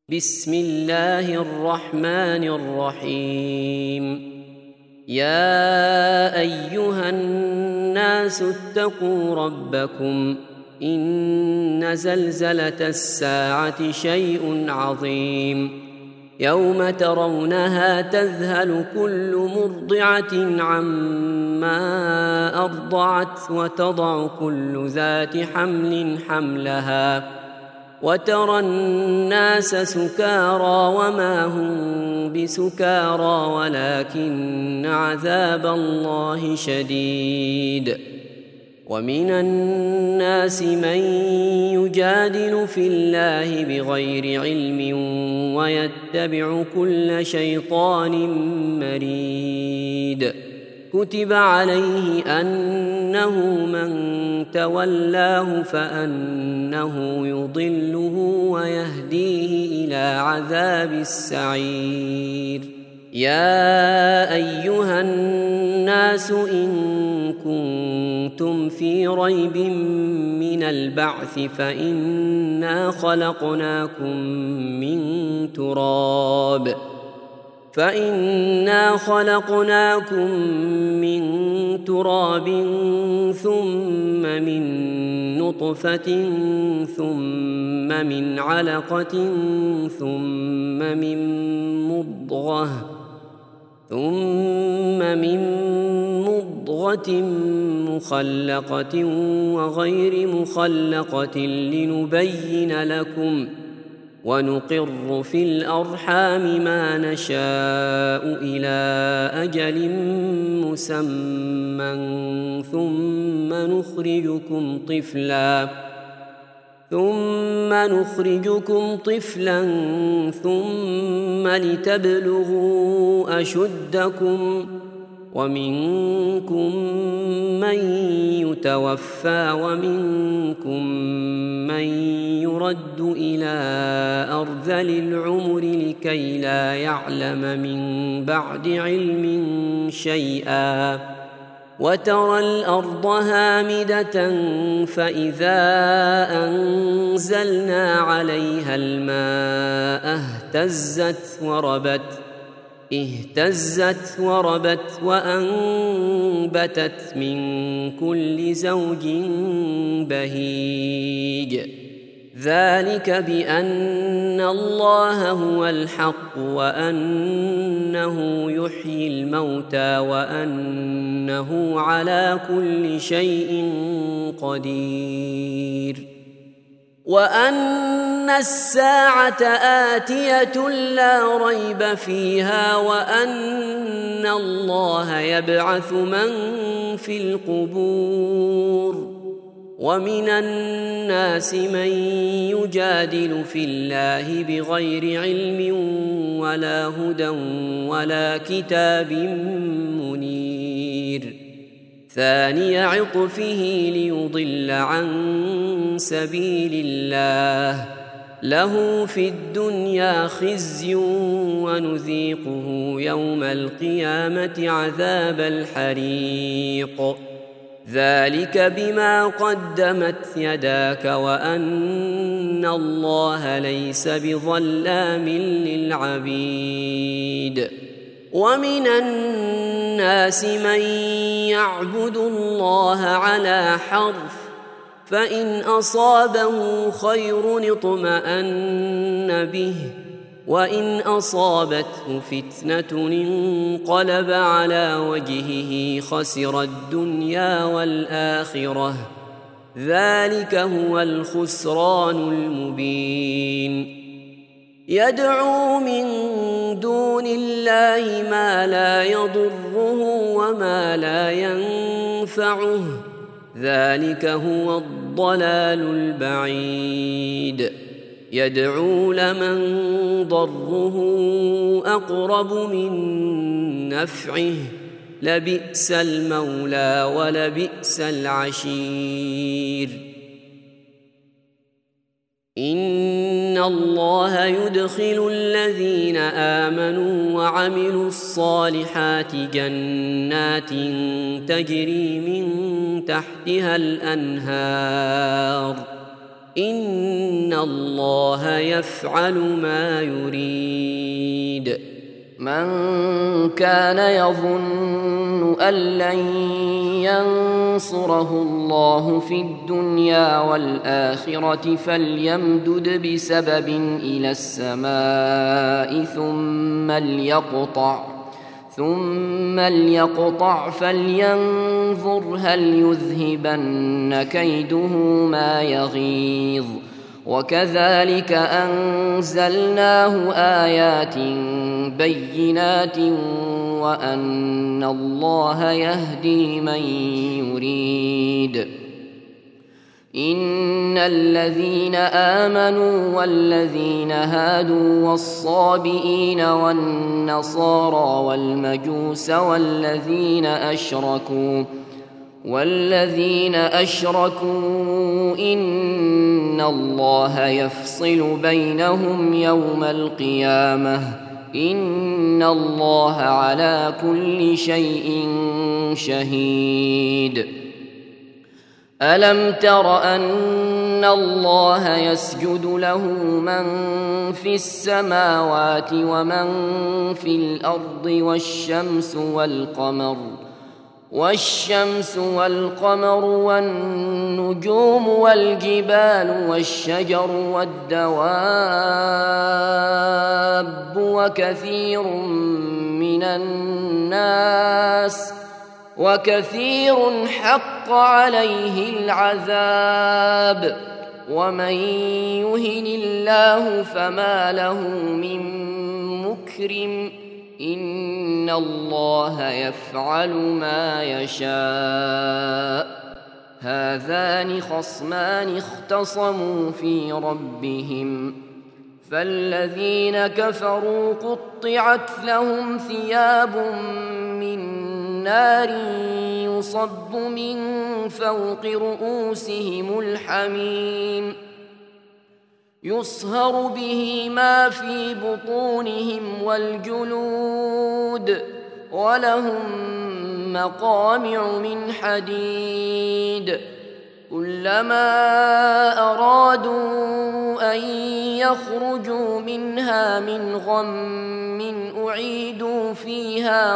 بسم الله الرحمن الرحيم. يا أيها الناس اتقوا ربكم إن زلزلة الساعة شيء عظيم يوم ترونها تذهل كل مرضعة عما أرضعت وتضع كل ذات حمل حملها وترى الناس سكارى وما هم بسكارى ولكن عذاب الله شديد. ومن الناس من يجادل في الله بغير علم ويتبع كل شيطان مريد. كتب عليه أنه من تولاه فأنه يضله ويهديه إلى عذاب السعير. يا أيها الناس إن كنتم في ريب من البعث فإنا خلقناكم من تراب ثم من نطفة ثم من علقة ثم من مضغة مخلقة وغير مخلقة لنبين لكم ونقر في الأرحام ما نشاء إلى أجل مسمى ثم نخرجكم طفلا ثم لتبلغوا أشدكم ومنكم من يتوفى ومنكم من يرد إلى أرذل العمر لكي لا يعلم من بعد علم شيئا. وترى الأرض هامدة فإذا أنزلنا عليها الماء اهتزت وربت وأنبتت من كل زوج بهيج. ذلك بأن الله هو الحق وأنه يحيي الموتى وأنه على كل شيء قدير وأن الساعة آتية لا ريب فيها وأن الله يبعث من في القبور. ومن الناس من يجادل في الله بغير علم ولا هدى ولا كتاب منير. ثاني عطفه ليضل عن سبيل الله له في الدنيا خزي ونذيقه يوم القيامة عذاب الحريق. ذلك بما قدمت يداك وأن الله ليس بظلام للعبيد. ومن الناس من يعبد الله على حرف فإن أصابه خير اطمأن به وإن أصابته فتنة انقلب على وجهه خسر الدنيا والآخرة. ذلك هو الخسران المبين. يدعو من دون الله ما لا يضره وما لا ينفعه. ذلك هو الضلال البعيد. يدعو لمن ضره أقرب من نفعه لبئس المولى ولبئس العشير. إن الله يدخل الذين آمنوا وعملوا الصالحات جنات تجري من تحتها الأنهار إن الله يفعل ما يريد. من كان يظن أن لن ينصره الله في الدنيا والآخرة فليمدد بسبب إلى السماء ثم ليقطع فلينظر هل يذهبن كيده ما يغيظ. وكذلك أنزلناه آيات بينات وأن الله يهدي من يريد. إن الذين آمنوا والذين هادوا والصابئين والنصارى والمجوس والذين أشركوا إن الله يفصل بينهم يوم القيامة إن الله على كل شيء شهيد. ألم تر أن الله يسجد له من في السماوات ومن في الأرض والشمس والقمر والنجوم والجبال والشجر والدواب وكثير حق عليه العذاب ومن يهن الله فما له من مكرم إن الله يفعل ما يشاء. هذان خصمان اختصموا في ربهم فالذين كفروا قطعت لهم ثياب من نار يصب من فوق رؤوسهم الحميم يصهر به ما في بطونهم والجلود ولهم مقامع من حديد كلما أرادوا أن يخرجوا منها من غم أعيدوا فيها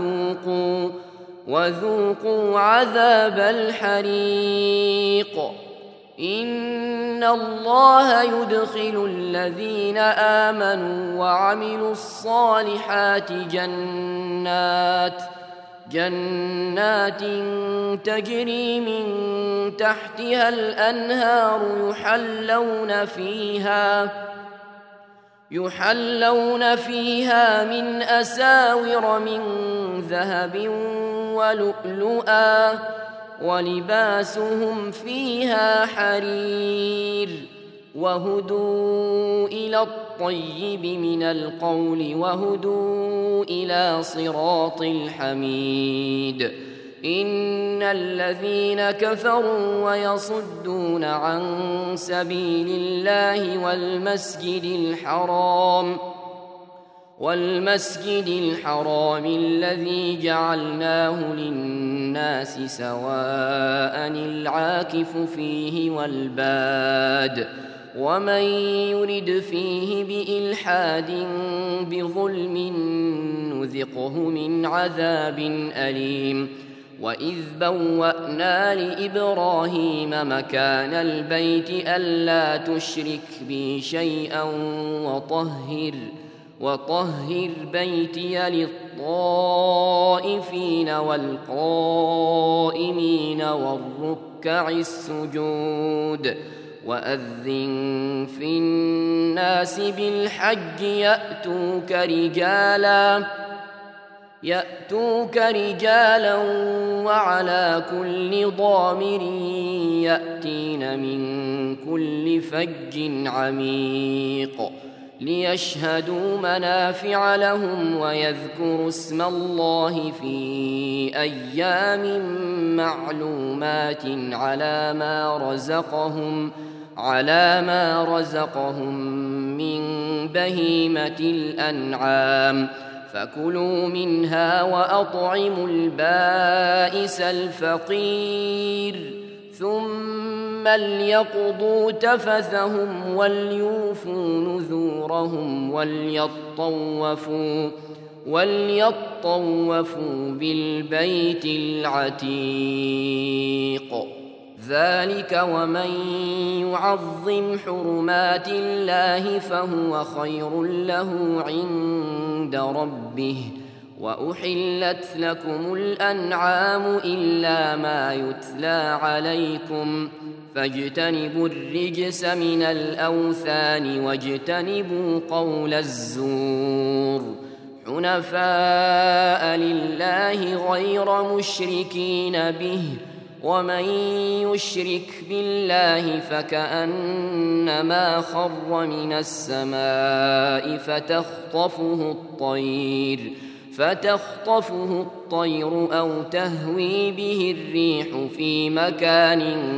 وذوقوا عذاب الحريق. إن الله يدخل الذين آمنوا وعملوا الصالحات جنات تجري من تحتها الأنهار يحلون فيها من أساور من ذهب ولؤلؤا ولباسهم فيها حرير وهدوا إلى الطيب من القول وهدوا إلى صراط الحميد. إن الذين كفروا ويصدون عن سبيل الله والمسجد الحرام الذي جعلناه للناس سواء العاكف فيه والباد ومن يرد فيه بإلحاد بظلم نذقه من عذاب أليم. وإذ بوأنا لإبراهيم مكان البيت ألا تشرك بي شيئا وطهر بيتي للطائفين والقائمين والركع السجود. وأذن في الناس بالحج يأتوك رجالا وعلى كل ضامر يأتين من كل فج عميق ليشهدوا منافع لهم ويذكروا اسم الله في أيام معلومات على ما رزقهم من بهيمة الأنعام فكلوا منها وأطعموا البائس الفقير ثم ليقضوا تفثهم وليوفوا نذورهم وليطوفوا بالبيت العتيق. ذلك ومن يعظم حرمات الله فهو خير له عند ربه. وأحلت لكم الأنعام إلا ما يتلى عليكم فاجتنبوا الرجس من الأوثان واجتنبوا قول الزور حنفاء لله غير مشركين به. ومن يشرك بالله فكأنما خر من السماء فتخطفه الطير أو تهوي به الريح في مكان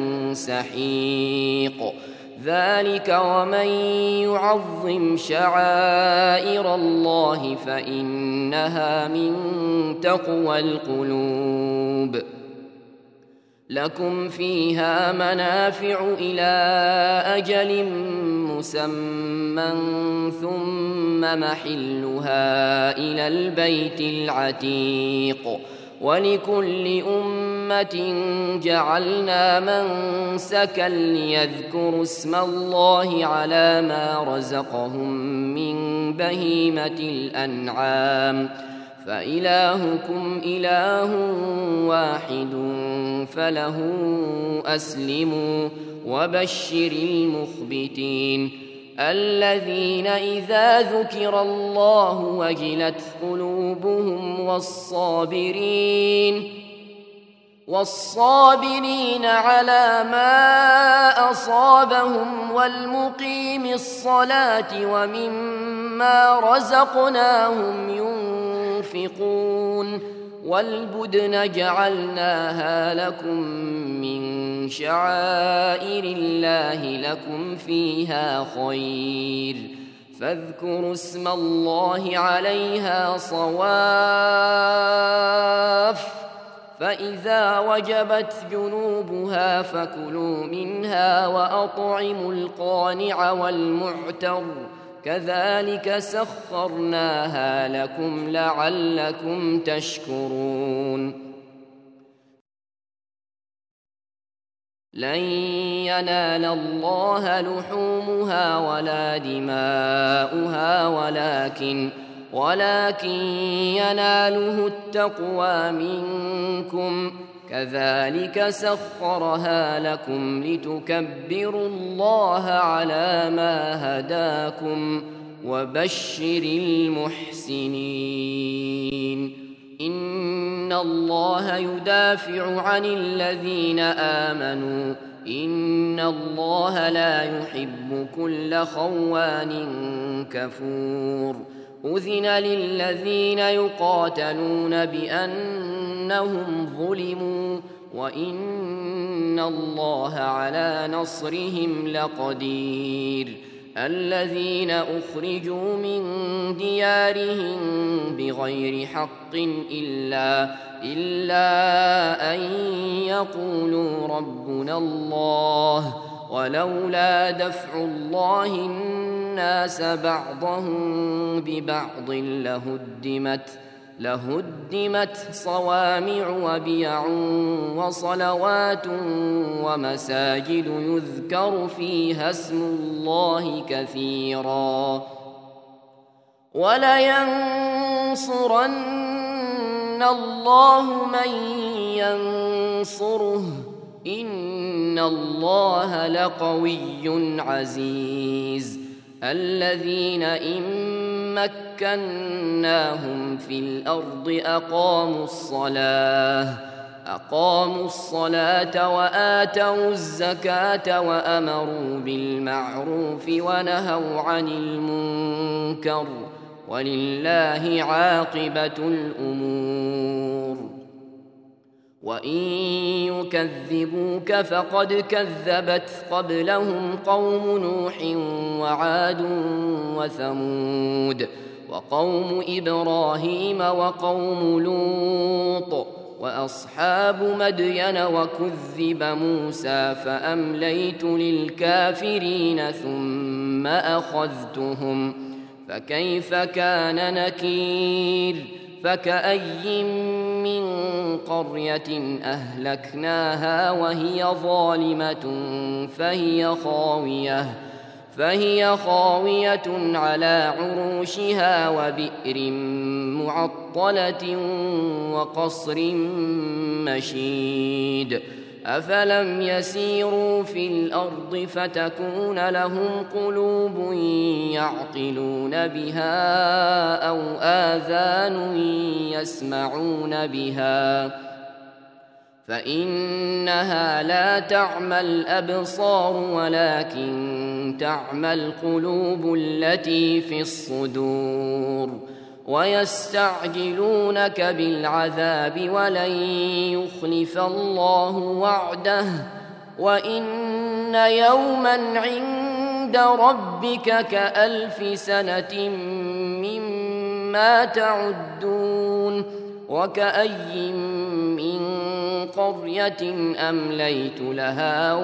سحيق. ذلك ومن يعظم شعائر الله فإنها من تقوى القلوب. لكم فيها منافع إلى أجل مسمى ثم محلها إلى البيت العتيق. ولكل أمة جعلنا منسكا ليذكروا اسم الله على ما رزقهم من بهيمة الأنعام فإلهكم إله واحد فله أسلموا. وبشر المخبتين الذين إذا ذكر الله وجلت قلوبهم والصابرين على ما أصابهم والمقيم الصلاة ومما رزقناهم ينفقون. والبدن جعلناها لكم من شعائر الله لكم فيها خير فاذكروا اسم الله عليها صواف. فإذا وجبت جنوبها فكلوا منها وأطعموا القانع والمعتر كذلك سخرناها لكم لعلكم تشكرون. لن ينال الله لحومها ولا دماؤها ولكن يناله التقوى منكم كذلك سخرها لكم لتكبروا الله على ما هداكم وبشر المحسنين. إن الله يدافع عن الذين آمنوا إن الله لا يحب كل خوان كفور. أذن للذين يقاتلون بأنهم ظلموا وإن الله على نصرهم لقدير. الذين أخرجوا من ديارهم بغير حق إلا أن يقولوا ربنا الله ولولا دفع الله الناس بعضهم ببعض لهدمت صوامع وبيع وصلوات ومساجد يذكر فيها اسم الله كثيرا ولينصرن الله من ينصره إن الله لقوي عزيز. الذين إن مكناهم في الأرض أقاموا الصلاة وآتوا الزكاة وأمروا بالمعروف ونهوا عن المنكر ولله عاقبة الأمور. وإن يكذبوك فقد كذبت قبلهم قوم نوح وعاد وثمود وقوم إبراهيم وقوم لوط وأصحاب مدين وكذب موسى فأمليت للكافرين ثم أخذتهم فكيف كان نكير فكأي من قرية أهلكناها وهي ظالمة فهي خاوية على عروشها وبئر معطلة وقصر مشيد أفلم يسيروا في الأرض فتكون لهم قلوب يعقلون بها أو آذان يسمعون بها فإنها لا تعمى الأبصار ولكن تعمى القلوب التي في الصدور ويستعجلونك بالعذاب ولن يخلف الله وعده وإن يوما عند ربك كألف سنة مما تعدون وكأي من قرية أمليت لها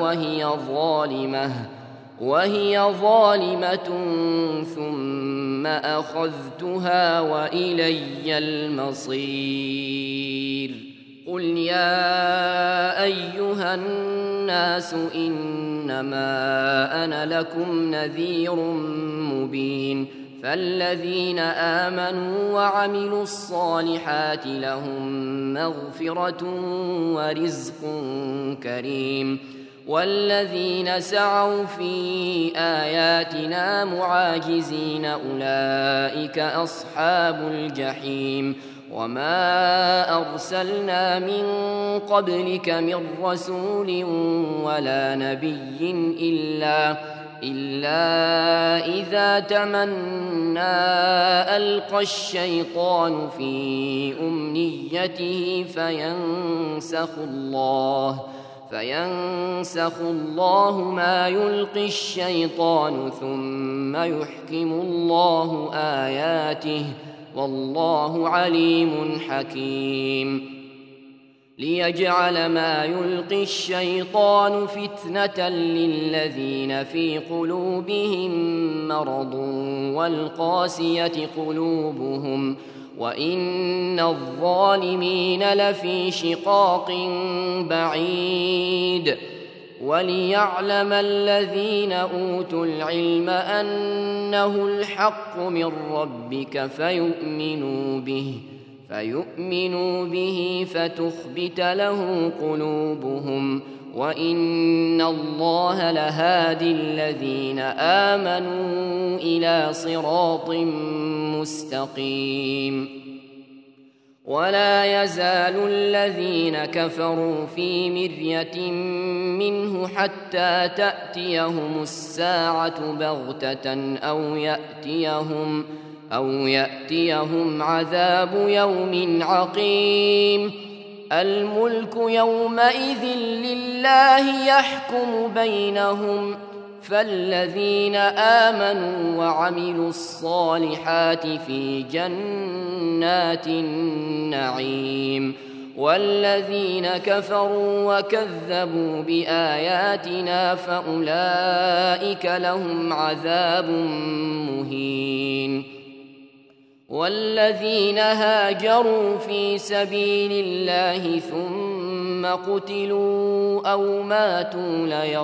وهي ظالمة ثم أخذتها وإلي المصير قل يا أيها الناس إنما أنا لكم نذير مبين فالذين آمنوا وعملوا الصالحات لهم مغفرة ورزق كريم والذين سعوا في آياتنا معاجزين أولئك أصحاب الجحيم وما أرسلنا من قبلك من رسول ولا نبي إلا إذا تمنى ألقى الشيطان في أمنيته فينسخ الله ما يلقي الشيطان ثم يحكم الله آياته والله عليم حكيم ليجعل ما يلقي الشيطان فتنة للذين في قلوبهم مرض والقاسية قلوبهم وإن الظالمين لفي شقاق بعيد وليعلم الذين أوتوا العلم أنه الحق من ربك فيؤمنوا به فتخبت له قلوبهم وإن الله لهادي الذين آمنوا إلى صراط مستقيم ولا يزال الذين كفروا في مرية منه حتى تأتيهم الساعة بغتة أو يأتيهم عذاب يوم عقيم الملك يومئذ لله يحكم بينهم فالذين آمنوا وعملوا الصالحات في جنات النعيم والذين كفروا وكذبوا بآياتنا فأولئك لهم عذاب مهين والذين هاجروا في سبيل الله ثم قتلوا أو ماتوا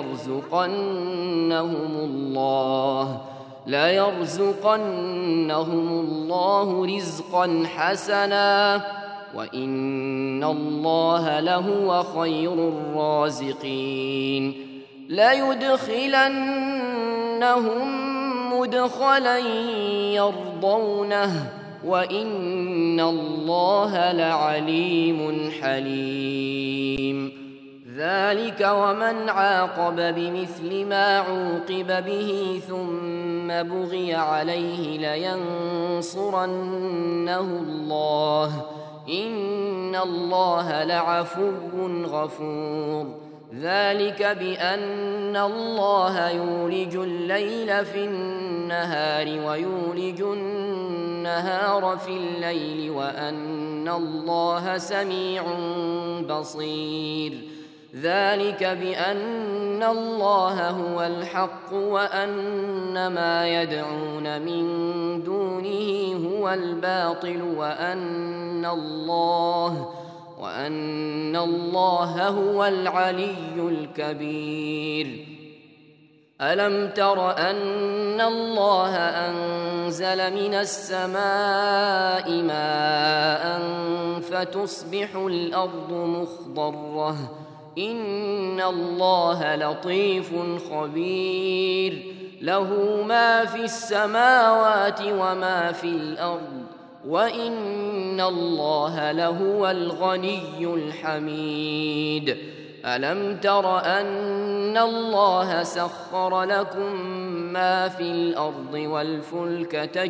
ليرزقنهم الله رزقا حسنا وإن الله لهو خير الرازقين ليدخلنهم مدخلا يرضونه وإن الله لعليم حليم ذلك ومن عاقب بمثل ما عوقب به ثم بغي عليه لينصرنه الله إن الله لعفو غفور ذلك بأن الله يولج الليل في النهار ويولج النهار في الليل وأن الله سميع بصير ذلك بأن الله هو الحق وأن ما يدعون من دونه هو الباطل وأن الله هو العلي الكبير ألم تر أن الله أنزل من السماء ماء فتصبح الأرض مخضرة إن الله لطيف خبير له ما في السماوات وما في الأرض وإن الله لهو الغني الحميد ألم تر أن الله سخر لكم ما في الأرض والفلك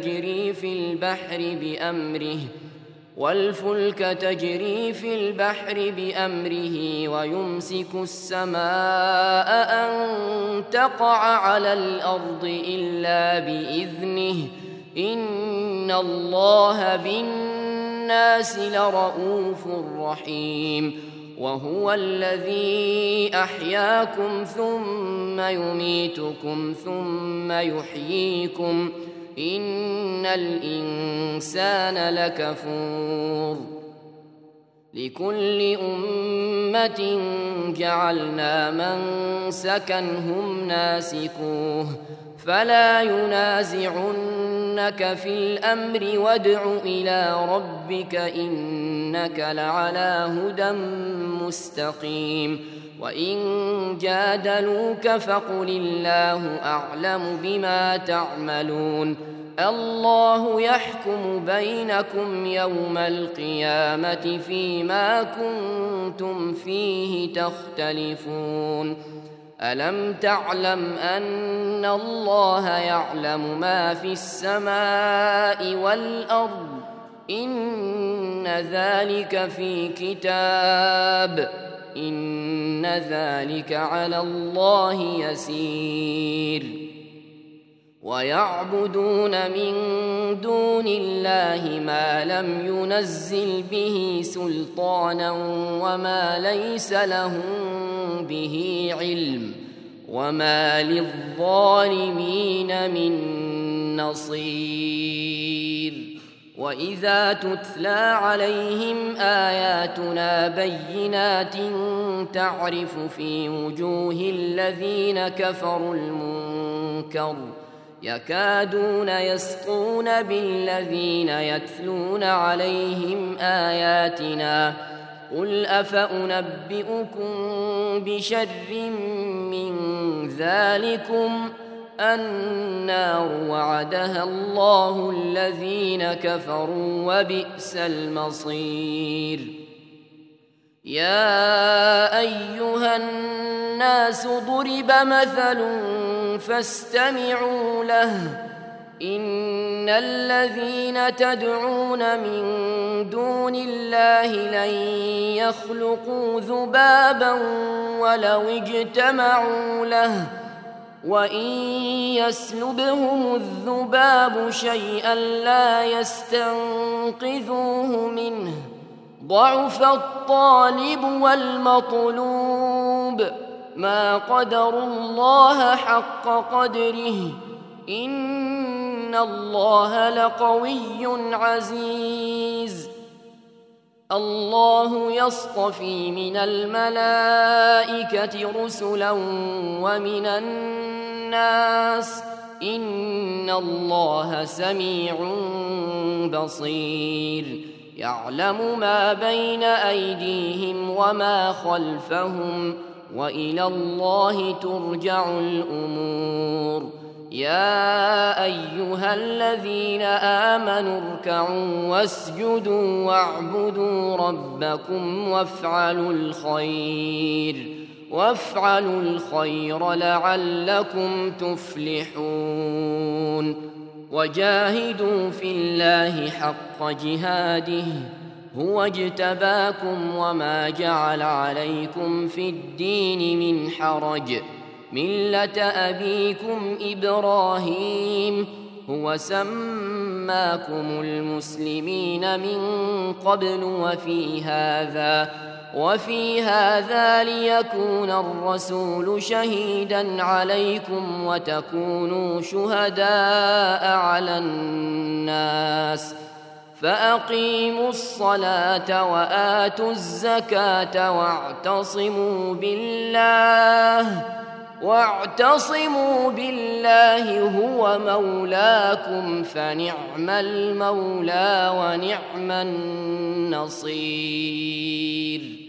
تجري في البحر بأمره ويمسك السماء أن تقع على الأرض إلا بإذنه إن الله بالناس لرءوف رحيم وهو الذي أحياكم ثم يميتكم ثم يحييكم إن الإنسان لكفور لكل أمة جعلنا منسكا هم ناسكوه فلا ينازعنك في الأمر وادع إلى ربك إنك لعلى هدى مستقيم وإن جادلوك فقل الله أعلم بما تعملون الله يحكم بينكم يوم القيامة فيما كنتم فيه تختلفون ألم تعلم أن الله يعلم ما في السماء والأرض إن ذلك في كتاب إن ذلك على الله يسير ويعبدون من دون الله ما لم ينزل به سلطانا وما ليس لهم به علم وما للظالمين من نصير وإذا تتلى عليهم آياتنا بينات تعرف في وجوه الذين كفروا المنكر يكادون يسطون بالذين يتلون عليهم آياتنا قل أفأنبئكم بشر من ذلكم النار وعدها الله الذين كفروا وبئس المصير يا أيها الناس ضرب مثل فاستمعوا له إن الذين تدعون من دون الله لن يخلقوا ذبابا ولو اجتمعوا له وإن يسلبهم الذباب شيئا لا يستنقذوه منه ضعف الطالب والمطلوب ما قدروا الله حق قدره إن الله لقوي عزيز الله يصطفي من الملائكة رسلا ومن الناس إن الله سميع بصير يعلم ما بين أيديهم وما خلفهم وإلى الله ترجع الأمور يا أيها الذين آمنوا اركعوا واسجدوا واعبدوا ربكم وافعلوا الخير لعلكم تفلحون وجاهدوا في الله حق جهاده هو اجتباكم وما جعل عليكم في الدين من حرج ملة أبيكم إبراهيم هو سماكم المسلمين من قبل وفي هذا ليكون الرسول شهيدا عليكم وتكونوا شهداء على الناس فأقيموا الصلاة وآتوا الزكاة واعتصموا بالله هو مولاكم فنعم المولى ونعم النصير.